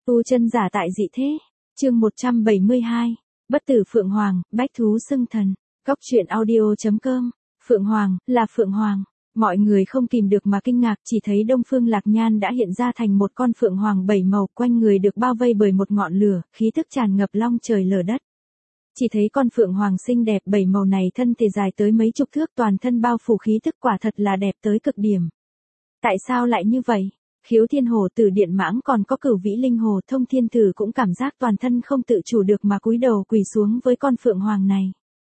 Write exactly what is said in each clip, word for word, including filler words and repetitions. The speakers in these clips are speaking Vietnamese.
Tu chân giả tại dị thế. Chương một trăm bảy mươi hai. Bất tử Phượng Hoàng, bách thú xưng thần. Cóc truyện audio chấm com. Phượng Hoàng, là Phượng Hoàng. Mọi người không kìm được mà kinh ngạc, chỉ thấy Đông Phương Lạc Nhan đã hiện ra thành một con Phượng Hoàng bảy màu, quanh người được bao vây bởi một ngọn lửa, khí thức tràn ngập long trời lở đất. Chỉ thấy con Phượng Hoàng xinh đẹp bảy màu này thân thể dài tới mấy chục thước, toàn thân bao phủ khí thức, quả thật là đẹp tới cực điểm. Tại sao lại như vậy? Khiếu Thiên Hồ, Tử Điện Mãng còn có Cửu Vĩ Linh Hồ, Thông Thiên Tử cũng cảm giác toàn thân không tự chủ được mà cúi đầu quỳ xuống với con Phượng Hoàng này.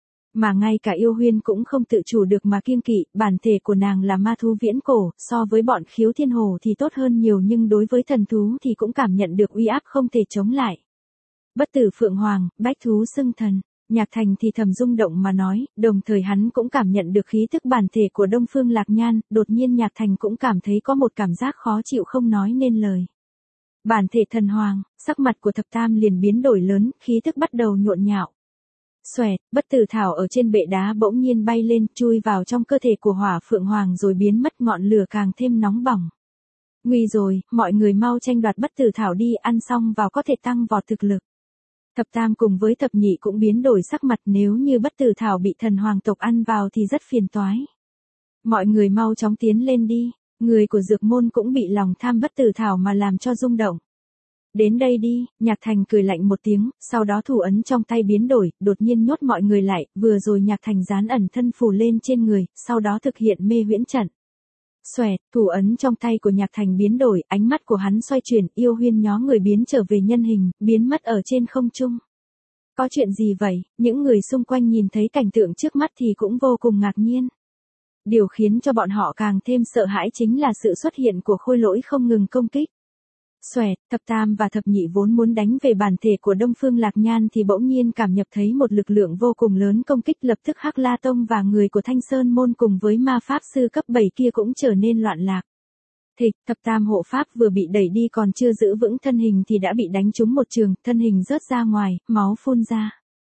Mà ngay cả Yêu Huyên cũng không tự chủ được mà kiêng kỵ, bản thể của nàng là ma thú viễn cổ, so với bọn Khiếu Thiên Hồ thì tốt hơn nhiều, nhưng đối với thần thú thì cũng cảm nhận được uy áp không thể chống lại. Bất tử Phượng Hoàng, bách thú xưng thần. Nhạc Thành thì thầm rung động mà nói, đồng thời hắn cũng cảm nhận được khí thức bản thể của Đông Phương Lạc Nhan, đột nhiên Nhạc Thành cũng cảm thấy có một cảm giác khó chịu không nói nên lời. Bản thể thần hoàng, sắc mặt của thập tam liền biến đổi lớn, khí thức bắt đầu nhộn nhạo. Xoẹt, bất tử thảo ở trên bệ đá bỗng nhiên bay lên, chui vào trong cơ thể của Hỏa Phượng Hoàng rồi biến mất, ngọn lửa càng thêm nóng bỏng. Nguy rồi, mọi người mau tranh đoạt bất tử thảo đi, ăn xong vào có thể tăng vọt thực lực. Thập tam cùng với thập nhị cũng biến đổi sắc mặt, nếu như bất tử thảo bị thần hoàng tộc ăn vào thì rất phiền toái. Mọi người mau chóng tiến lên đi, người của dược môn cũng bị lòng tham bất tử thảo mà làm cho rung động. Đến đây đi, Nhạc Thành cười lạnh một tiếng, sau đó thủ ấn trong tay biến đổi, đột nhiên nhốt mọi người lại, vừa rồi Nhạc Thành dán ẩn thân phù lên trên người, sau đó thực hiện mê huyễn trận. Xoẹt, thủ ấn trong tay của Nhạc Thành biến đổi, ánh mắt của hắn xoay chuyển, Yêu Huyên nhó người biến trở về nhân hình, biến mất ở trên không trung. Có chuyện gì vậy? Những người xung quanh nhìn thấy cảnh tượng trước mắt thì cũng vô cùng ngạc nhiên. Điều khiến cho bọn họ càng thêm sợ hãi chính là sự xuất hiện của khôi lỗi không ngừng công kích. Xoẹt, thập tam và thập nhị vốn muốn đánh về bản thể của Đông Phương Lạc Nhan thì bỗng nhiên cảm nhập thấy một lực lượng vô cùng lớn công kích, lập tức Hắc La Tông và người của Thanh Sơn môn cùng với ma pháp sư cấp bảy kia cũng trở nên loạn lạc. Thịch, thập tam hộ pháp vừa bị đẩy đi còn chưa giữ vững thân hình thì đã bị đánh trúng một trường, thân hình rớt ra ngoài, máu phun ra.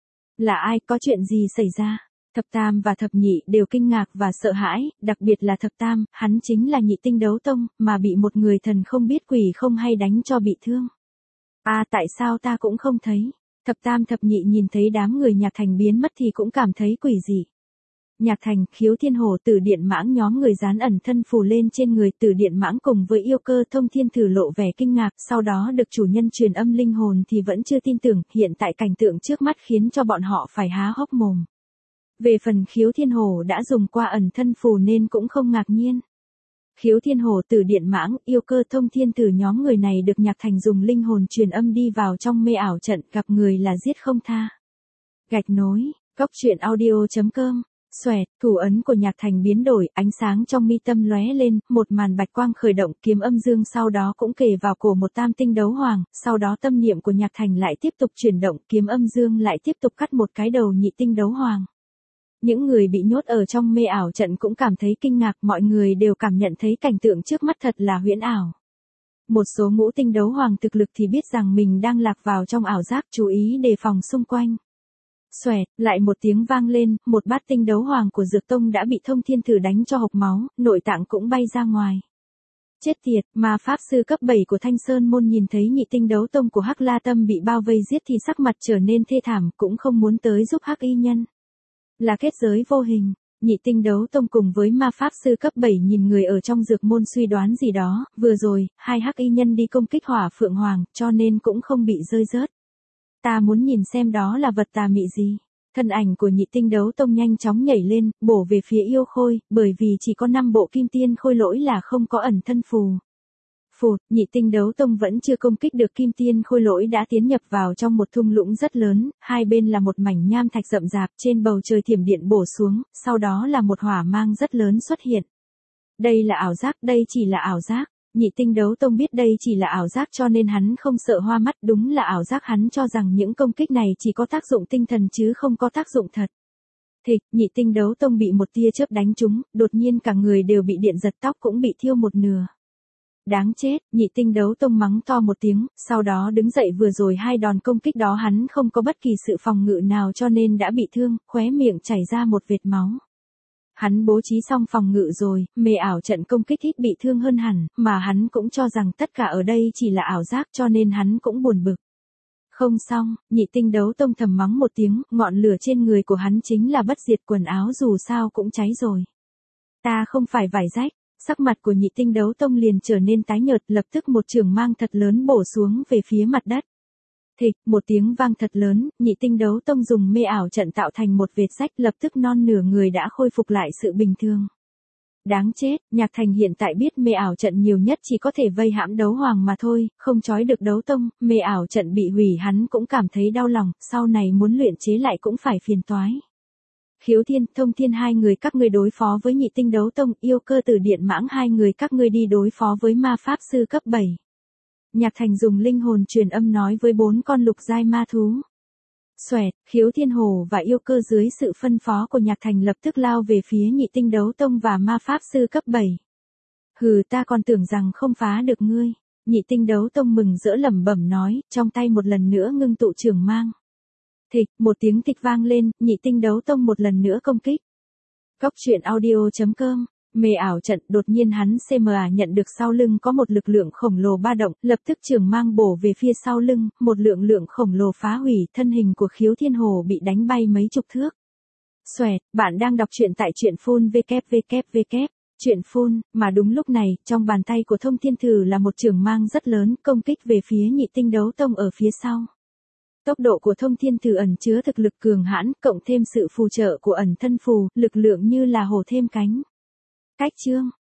Là ai, có chuyện gì xảy ra? Thập tam và thập nhị đều kinh ngạc và sợ hãi, đặc biệt là thập tam, hắn chính là nhị tinh đấu tông, mà bị một người thần không biết quỷ không hay đánh cho bị thương. À, tại sao ta cũng không thấy? Thập tam thập nhị nhìn thấy đám người Nhạc Thành biến mất thì cũng cảm thấy quỷ dị. Nhạc Thành, Khiếu Thiên Hồ, Tử Điện Mãng nhóm người dán ẩn thân phù lên trên người, Tử Điện Mãng cùng với Yêu Cơ, Thông Thiên Thử lộ vẻ kinh ngạc, sau đó được chủ nhân truyền âm linh hồn thì vẫn chưa tin tưởng, hiện tại cảnh tượng trước mắt khiến cho bọn họ phải há hốc mồm. Về phần Khiếu Thiên Hồ đã dùng qua ẩn thân phù nên cũng không ngạc nhiên. Khiếu Thiên Hồ, Tử Điện Mãng, Yêu Cơ, Thông Thiên Tử nhóm người này được Nhạc Thành dùng linh hồn truyền âm đi vào trong mê ảo trận, gặp người là giết không tha. Gạch nối, cóc truyện audio chấm com. Xoẹt, thủ ấn của Nhạc Thành biến đổi, ánh sáng trong mi tâm lóe lên, một màn bạch quang khởi động, kiếm âm dương sau đó cũng kề vào cổ một tam tinh đấu hoàng, sau đó tâm niệm của Nhạc Thành lại tiếp tục chuyển động, kiếm âm dương lại tiếp tục cắt một cái đầu nhị tinh đấu hoàng. Những người bị nhốt ở trong mê ảo trận cũng cảm thấy kinh ngạc, mọi người đều cảm nhận thấy cảnh tượng trước mắt thật là huyễn ảo. Một số ngũ tinh đấu hoàng thực lực thì biết rằng mình đang lạc vào trong ảo giác, chú ý đề phòng xung quanh. Xoẹt, lại một tiếng vang lên, một bát tinh đấu hoàng của Dược Tông đã bị Thông Thiên Thử đánh cho hộc máu, nội tạng cũng bay ra ngoài. Chết tiệt, mà pháp sư cấp bảy của Thanh Sơn môn nhìn thấy nhị tinh đấu tông của Hắc La Tâm bị bao vây giết thì sắc mặt trở nên thê thảm, cũng không muốn tới giúp Hắc Y Nhân. Là kết giới vô hình, nhị tinh đấu tông cùng với ma pháp sư cấp bảy nhìn người ở trong dược môn suy đoán gì đó, vừa rồi, hai Hắc Y Nhân đi công kích Hỏa Phượng Hoàng, cho nên cũng không bị rơi rớt. Ta muốn nhìn xem đó là vật tà mị gì. Thân ảnh của nhị tinh đấu tông nhanh chóng nhảy lên, bổ về phía Yêu Khôi, bởi vì chỉ có năm bộ kim tiên khôi lỗi là không có ẩn thân phù. Phụt, nhị tinh đấu tông vẫn chưa công kích được kim tiên khôi lỗi đã tiến nhập vào trong một thung lũng rất lớn, hai bên là một mảnh nham thạch rậm rạp, trên bầu trời thiểm điện bổ xuống, sau đó là một hỏa mang rất lớn xuất hiện. Đây là ảo giác, đây chỉ là ảo giác. Nhị tinh đấu tông biết đây chỉ là ảo giác cho nên hắn không sợ hoa mắt, đúng là ảo giác, hắn cho rằng những công kích này chỉ có tác dụng tinh thần chứ không có tác dụng thật. Thịch, nhị tinh đấu tông bị một tia chớp đánh trúng, đột nhiên cả người đều bị điện giật, tóc cũng bị thiêu một nửa. Đáng chết, nhị tinh đấu tông mắng to một tiếng, sau đó đứng dậy, vừa rồi hai đòn công kích đó hắn không có bất kỳ sự phòng ngự nào cho nên đã bị thương, khóe miệng chảy ra một vệt máu. Hắn bố trí xong phòng ngự rồi, mê ảo trận công kích ít bị thương hơn hẳn, mà hắn cũng cho rằng tất cả ở đây chỉ là ảo giác cho nên hắn cũng buồn bực. Không xong, nhị tinh đấu tông thầm mắng một tiếng, ngọn lửa trên người của hắn chính là bất diệt quần áo dù sao cũng cháy rồi. Ta không phải vải rách, sắc mặt của nhị tinh đấu tông liền trở nên tái nhợt, lập tức một trường mang thật lớn bổ xuống về phía mặt đất. Thịch, một tiếng vang thật lớn, nhị tinh đấu tông dùng mê ảo trận tạo thành một vệt rách, lập tức non nửa người đã khôi phục lại sự bình thường. Đáng chết, Nhạc Thành hiện tại biết mê ảo trận nhiều nhất chỉ có thể vây hãm đấu hoàng mà thôi, không trói được đấu tông, mê ảo trận bị hủy hắn cũng cảm thấy đau lòng, sau này muốn luyện chế lại cũng phải phiền toái. Khiếu Thiên, Thông Thiên hai người các ngươi đối phó với nhị tinh đấu tông, Yêu Cơ Tử Điện Mãng hai người các ngươi đi đối phó với ma pháp sư cấp bảy. Nhạc Thành dùng linh hồn truyền âm nói với bốn con lục giai ma thú. Xoẹt, Khiếu Thiên Hồ và Yêu Cơ dưới sự phân phó của Nhạc Thành lập tức lao về phía nhị tinh đấu tông và ma pháp sư cấp bảy. Hừ, ta còn tưởng rằng không phá được ngươi. Nhị tinh đấu tông mừng rỡ lẩm bẩm nói, trong tay một lần nữa ngưng tụ trường mang. Thịch, một tiếng thịch vang lên, nhị tinh đấu tông một lần nữa công kích. Cóc truyện audio chấm com. Mê ảo trận, đột nhiên hắn xê em a nhận được sau lưng có một lực lượng khổng lồ ba động, lập tức trường mang bổ về phía sau lưng, một lượng lượng khổng lồ phá hủy, thân hình của Khiếu Thiên Hồ bị đánh bay mấy chục thước. Xoẹt, bạn đang đọc truyện tại truyện phun www. Truyện phun, mà đúng lúc này, trong bàn tay của Thông Thiên Thử là một trường mang rất lớn, công kích về phía nhị tinh đấu tông ở phía sau. Tốc độ của Thông Thiên Thử ẩn chứa thực lực cường hãn, cộng thêm sự phù trợ của ẩn thân phù, lực lượng như là hổ thêm cánh. Cách chương